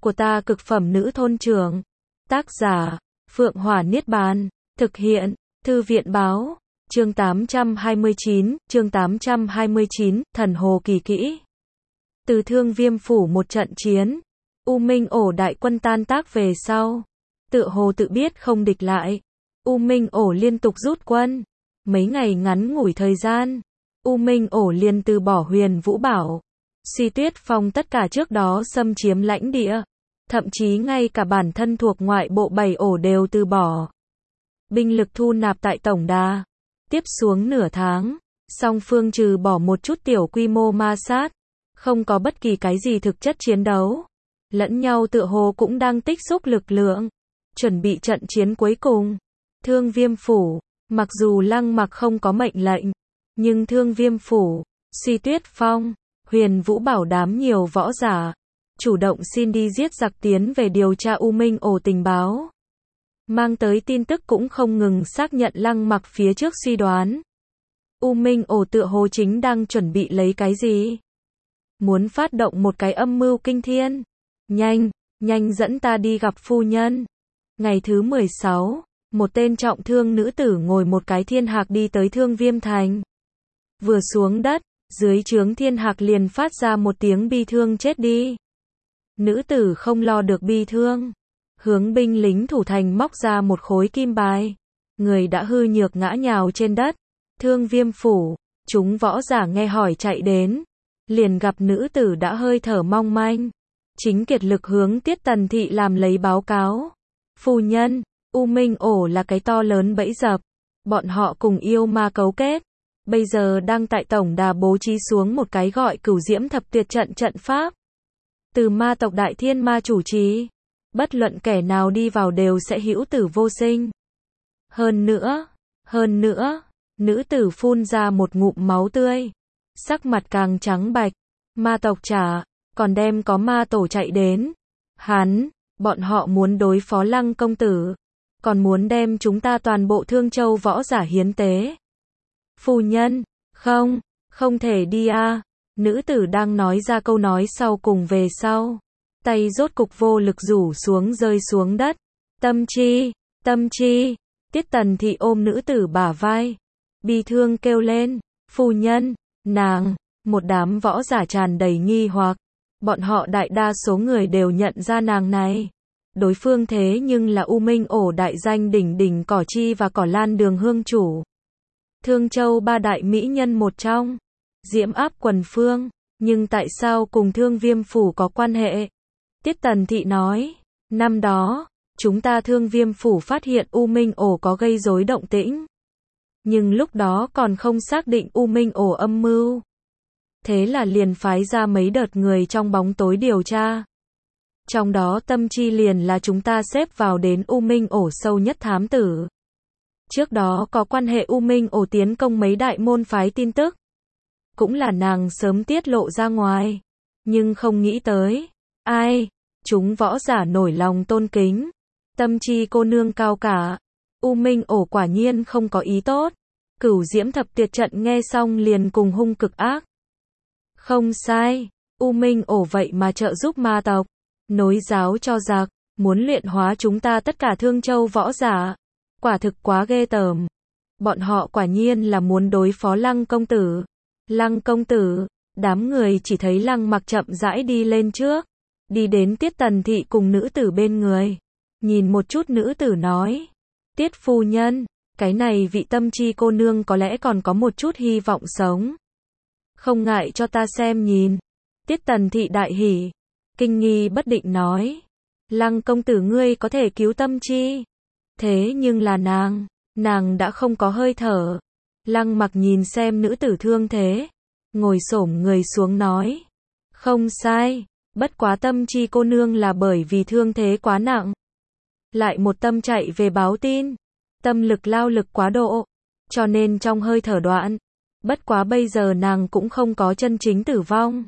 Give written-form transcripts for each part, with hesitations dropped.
của ta cực phẩm nữ thôn trưởng. Tác giả, Phượng Hỏa Niết Bàn. Thực hiện, Thư viện Báo. Chương 829, Thần Hồ Kỳ Kỹ. Từ Thương Viêm Phủ một trận chiến, U Minh Ổ đại quân tan tác về sau. Tựa hồ tự biết không địch lại. U Minh Ổ liên tục rút quân. Mấy ngày ngắn ngủi thời gian, U Minh Ổ liền từ bỏ Huyền Vũ Bảo, Suy Tuyết Phong tất cả trước đó xâm chiếm lãnh địa. Thậm chí ngay cả bản thân thuộc ngoại bộ 7 ổ đều từ bỏ. Binh lực thu nạp tại tổng đà. Tiếp xuống nửa tháng, song phương trừ bỏ một chút tiểu quy mô ma sát, không có bất kỳ cái gì thực chất chiến đấu. Lẫn nhau tựa hồ cũng đang tích xúc lực lượng, chuẩn bị trận chiến cuối cùng. Thương Viêm Phủ, mặc dù Lăng Mặc không có mệnh lệnh, nhưng Thương Viêm Phủ, Suy Tuyết Phong, Huyền Vũ Bảo đám nhiều võ giả, chủ động xin đi giết giặc tiến về điều tra U Minh Ổ tình báo. Mang tới tin tức cũng không ngừng xác nhận Lăng Mặc phía trước suy đoán. U Minh Ổ tựa hồ chính đang chuẩn bị lấy cái gì? Muốn phát động một cái âm mưu kinh thiên. Nhanh dẫn ta đi gặp phu nhân. Ngày thứ 16, một tên trọng thương nữ tử ngồi một cái thiên hạc đi tới Thương Viêm Thành. Vừa xuống đất, dưới trướng thiên hạc liền phát ra một tiếng bi thương chết đi. Nữ tử không lo được bi thương, hướng binh lính thủ thành móc ra một khối kim bài. Người đã hư nhược ngã nhào trên đất. Thương Viêm Phủ, chúng võ giả nghe hỏi chạy đến, liền gặp nữ tử đã hơi thở mong manh. Chính kiệt lực hướng Tiết Tần Thị làm lấy báo cáo. Phu nhân, U Minh Ổ là cái to lớn bẫy dập. Bọn họ cùng yêu ma cấu kết. Bây giờ đang tại tổng đà bố trí xuống một cái gọi Cửu Diễm Thập Tuyệt trận trận pháp. Từ ma tộc Đại Thiên Ma chủ trì. Bất luận kẻ nào đi vào đều sẽ hữu tử vô sinh. Hơn nữa, nữ tử phun ra một ngụm máu tươi. Sắc mặt càng trắng bạch. Ma tộc trả, còn đem có ma tổ chạy đến. Bọn họ muốn đối phó Lăng công tử. Còn muốn đem chúng ta toàn bộ Thương Châu võ giả hiến tế. Phu nhân, không thể đi a. Nữ tử đang nói ra câu nói sau cùng về sau. Tay rốt cục vô lực rủ xuống rơi xuống đất. Tâm chi. Tiết Tần Thị ôm nữ tử bả vai. Bi thương kêu lên, phu nhân, nàng. Một đám võ giả tràn đầy nghi hoặc. Bọn họ đại đa số người đều nhận ra nàng này. Đối phương thế nhưng là U Minh Ổ đại danh đỉnh đỉnh Cỏ Chi và Cỏ Lan Đường hương chủ. Thương Châu ba đại mỹ nhân một trong. Diễm áp quần phương. Nhưng tại sao cùng Thương Viêm Phủ có quan hệ? Tiết Tần Thị nói, năm đó, chúng ta Thương Viêm Phủ phát hiện U Minh Ổ có gây rối động tĩnh. Nhưng lúc đó còn không xác định U Minh Ổ âm mưu. Thế là liền phái ra mấy đợt người trong bóng tối điều tra. Trong đó Tâm Chi liền là chúng ta xếp vào đến U Minh Ổ sâu nhất thám tử. Trước đó có quan hệ U Minh Ổ tiến công mấy đại môn phái tin tức. Cũng là nàng sớm tiết lộ ra ngoài. Nhưng không nghĩ tới. Ai? Chúng võ giả nổi lòng tôn kính. Tâm Chi cô nương cao cả. U Minh Ổ quả nhiên không có ý tốt. Cửu Diễm Thập Tuyệt trận nghe xong liền cùng hung cực ác. Không sai. U Minh Ổ vậy mà trợ giúp ma tộc. Nối giáo cho giặc. Muốn luyện hóa chúng ta tất cả Thương Châu võ giả. Quả thực quá ghê tởm. Bọn họ quả nhiên là muốn đối phó Lăng công tử. Lăng công tử. Đám người chỉ thấy Lăng Mặc chậm rãi đi lên trước. Đi đến Tiết Tần Thị cùng nữ tử bên người. Nhìn một chút nữ tử nói. Tiết phu nhân, cái này vị Tâm Chi cô nương có lẽ còn có một chút hy vọng sống. Không ngại cho ta xem nhìn. Tiết Tần Thị đại hỉ. Kinh nghi bất định nói. Lăng công tử ngươi có thể cứu Tâm Chi. Thế nhưng là nàng đã không có hơi thở. Lăng Mặc nhìn xem nữ tử thương thế. Ngồi xổm người xuống nói. Không sai. Bất quá Tâm Chi cô nương là bởi vì thương thế quá nặng. Lại một tâm chạy về báo tin. Tâm lực lao lực quá độ. Cho nên trong hơi thở đoạn. Bất quá bây giờ nàng cũng không có chân chính tử vong.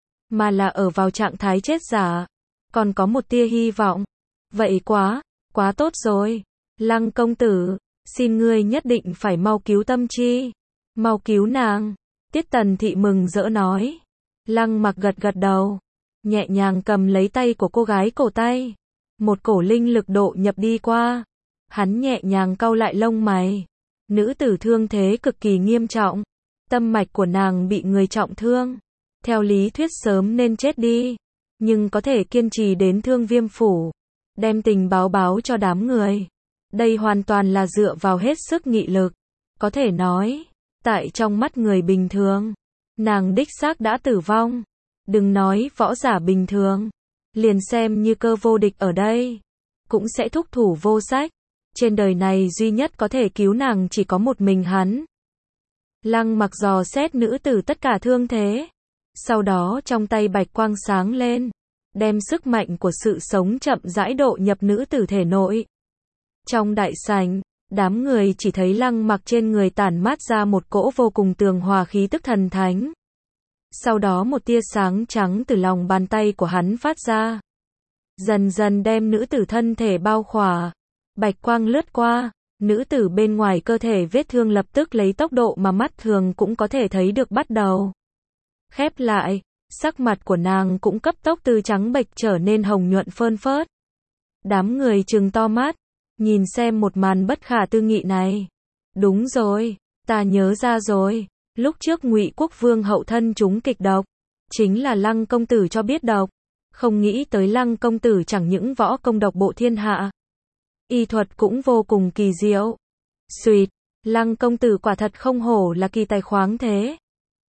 Mà là ở vào trạng thái chết giả. Còn có một tia hy vọng. Vậy quá tốt rồi. Lăng công tử, xin ngươi nhất định phải mau cứu Tâm Chi. Mau cứu nàng. Tiết Tần Thị mừng rỡ nói. Lăng Mặc gật gật đầu. nhẹ nhàng cầm lấy tay của cô gái cổ tay. Một cổ linh lực độ nhập đi qua. Hắn nhẹ nhàng cau lại lông mày. Nữ tử thương thế cực kỳ nghiêm trọng. Tâm mạch của nàng bị người trọng thương. Theo lý thuyết sớm nên chết đi. Nhưng có thể kiên trì đến Thương Viêm phủ. Đem tình báo cho đám người. Đây hoàn toàn là dựa vào hết sức nghị lực. Có thể nói, tại trong mắt người bình thường, nàng đích xác đã tử vong. Đừng nói võ giả bình thường. Liền xem như Cơ Vô Địch ở đây. Cũng sẽ thúc thủ vô sách. Trên đời này duy nhất có thể cứu nàng chỉ có một mình hắn. Lăng Mặc dò xét nữ tử tất cả thương thế. Sau đó trong tay bạch quang sáng lên. Đem sức mạnh của sự sống chậm rãi độ nhập nữ tử thể nội. Trong đại sảnh, đám người chỉ thấy Lăng Mặc trên người tản mát ra một cỗ vô cùng tường hòa khí tức thần thánh. Sau đó một tia sáng trắng từ lòng bàn tay của hắn phát ra. Dần dần đem nữ tử thân thể bao khỏa. Bạch quang lướt qua, nữ tử bên ngoài cơ thể vết thương lập tức lấy tốc độ mà mắt thường cũng có thể thấy được bắt đầu khép lại, sắc mặt của nàng cũng cấp tốc từ trắng bệch trở nên hồng nhuận phơn phớt. Đám người trừng to mắt, nhìn xem một màn bất khả tư nghị này. Đúng rồi, ta nhớ ra rồi, lúc trước Ngụy Quốc Vương hậu thân chúng kịch độc, chính là Lăng công tử cho biết độc. Không nghĩ tới Lăng công tử chẳng những võ công độc bộ thiên hạ, y thuật cũng vô cùng kỳ diệu. Xuỵt, Lăng công tử quả thật không hổ là kỳ tài khoáng thế.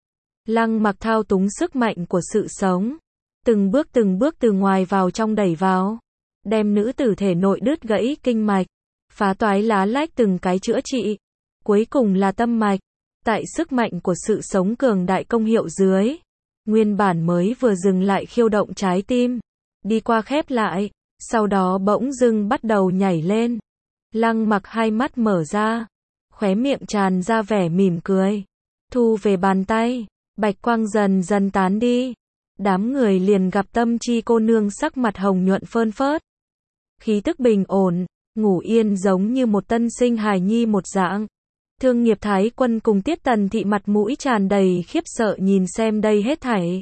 Lăng Mặc thao túng sức mạnh của sự sống, từng bước từ ngoài vào trong đẩy vào, đem nữ tử thể nội đứt gãy kinh mạch, phá toái lá lách từng cái chữa trị, cuối cùng là tâm mạch. Tại sức mạnh của sự sống cường đại công hiệu dưới, nguyên bản mới vừa dừng lại khiêu động trái tim, đi qua khép lại, sau đó bỗng dưng bắt đầu nhảy lên. Lăng Mặc hai mắt mở ra, khóe miệng tràn ra vẻ mỉm cười, thu về bàn tay, bạch quang dần dần tán đi. Đám người liền gặp Tâm Chi cô nương sắc mặt hồng nhuận phơn phớt, khí tức bình ổn, ngủ yên giống như một tân sinh hài nhi một dạng. Thương Nghiệp Thái Quân cùng Tiết Tần Thị mặt mũi tràn đầy khiếp sợ nhìn xem đây hết thảy.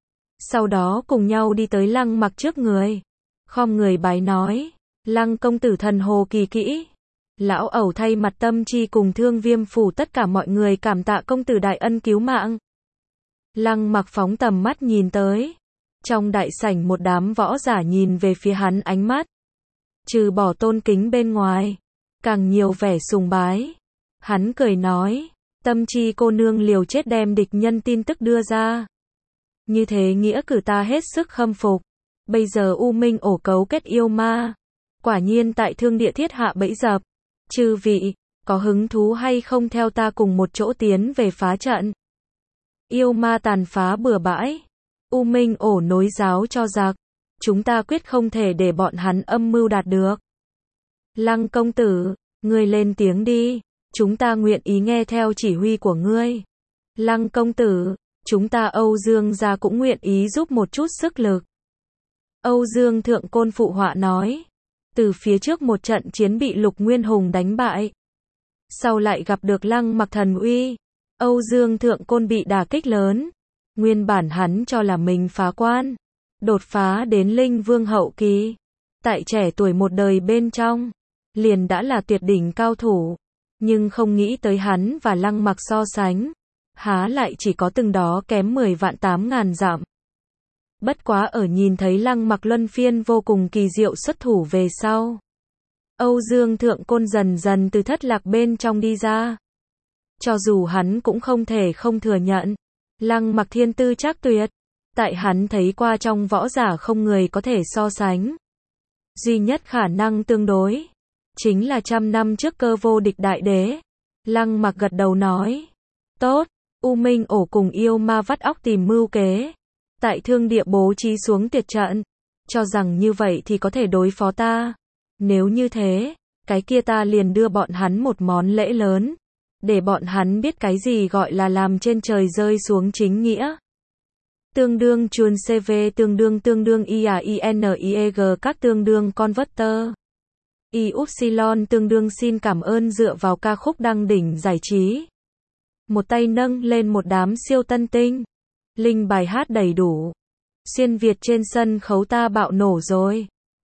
Sau đó cùng nhau đi tới Lăng Mặc trước người, khom người bái nói, Lăng công tử thần hồ kỳ kỹ. Lão ẩu thay mặt Tâm Chi cùng Thương Viêm phủ tất cả mọi người cảm tạ công tử đại ân cứu mạng. Lăng Mặc phóng tầm mắt nhìn tới. Trong đại sảnh một đám võ giả nhìn về phía hắn ánh mắt, trừ bỏ tôn kính bên ngoài, càng nhiều vẻ sùng bái. Hắn cười nói, Tâm Chi cô nương liều chết đem địch nhân tin tức đưa ra. Như thế nghĩa cử ta hết sức khâm phục. Bây giờ U Minh ổ cấu kết yêu ma, quả nhiên tại Thương Địa thiết hạ bẫy dập. Chư vị, có hứng thú hay không theo ta cùng một chỗ tiến về phá trận? Yêu ma tàn phá bừa bãi, U Minh ổ nối giáo cho giặc, chúng ta quyết không thể để bọn hắn âm mưu đạt được. Lăng công tử, ngươi lên tiếng đi, chúng ta nguyện ý nghe theo chỉ huy của ngươi. Lăng công tử, chúng ta Âu Dương gia cũng nguyện ý giúp một chút sức lực. Âu Dương Thượng Côn phụ họa nói, từ phía trước một trận chiến bị Lục Nguyên Hùng đánh bại, sau lại gặp được Lăng Mặc thần uy, Âu Dương Thượng Côn bị đả kích lớn. Nguyên bản hắn cho là mình phá quan, đột phá đến Linh Vương hậu kỳ, tại trẻ tuổi một đời bên trong, liền đã là tuyệt đỉnh cao thủ, nhưng không nghĩ tới hắn và Lăng Mặc so sánh, há lại chỉ có từng đó kém 10 vạn 8.000 dặm. Bất quá ở nhìn thấy Lăng Mặc luân phiên vô cùng kỳ diệu xuất thủ về sau, Âu Dương Thượng Côn dần dần từ thất lạc bên trong đi ra. Cho dù hắn cũng không thể không thừa nhận, Lăng Mặc thiên tư trác tuyệt, tại hắn thấy qua trong võ giả không người có thể so sánh. Duy nhất khả năng tương đối, chính là 100 năm trước Cơ Vô Địch đại đế. Lăng Mặc gật đầu nói, tốt, U Minh ổ cùng yêu ma vắt óc tìm mưu kế, tại Thương Địa bố trí xuống tuyệt trận, cho rằng như vậy thì có thể đối phó ta. Nếu như thế, cái kia ta liền đưa bọn hắn một món lễ lớn, để bọn hắn biết cái gì gọi là làm trên trời rơi xuống chính nghĩa. Tương đương chuồn CV tương đương IAINIEG các tương đương converter. Y-upsilon tương đương xin cảm ơn dựa vào ca khúc đăng đỉnh giải trí. Một tay nâng lên một đám siêu tân tinh. Linh bài hát đầy đủ. Xuyên Việt trên sân khấu ta bạo nổ rồi.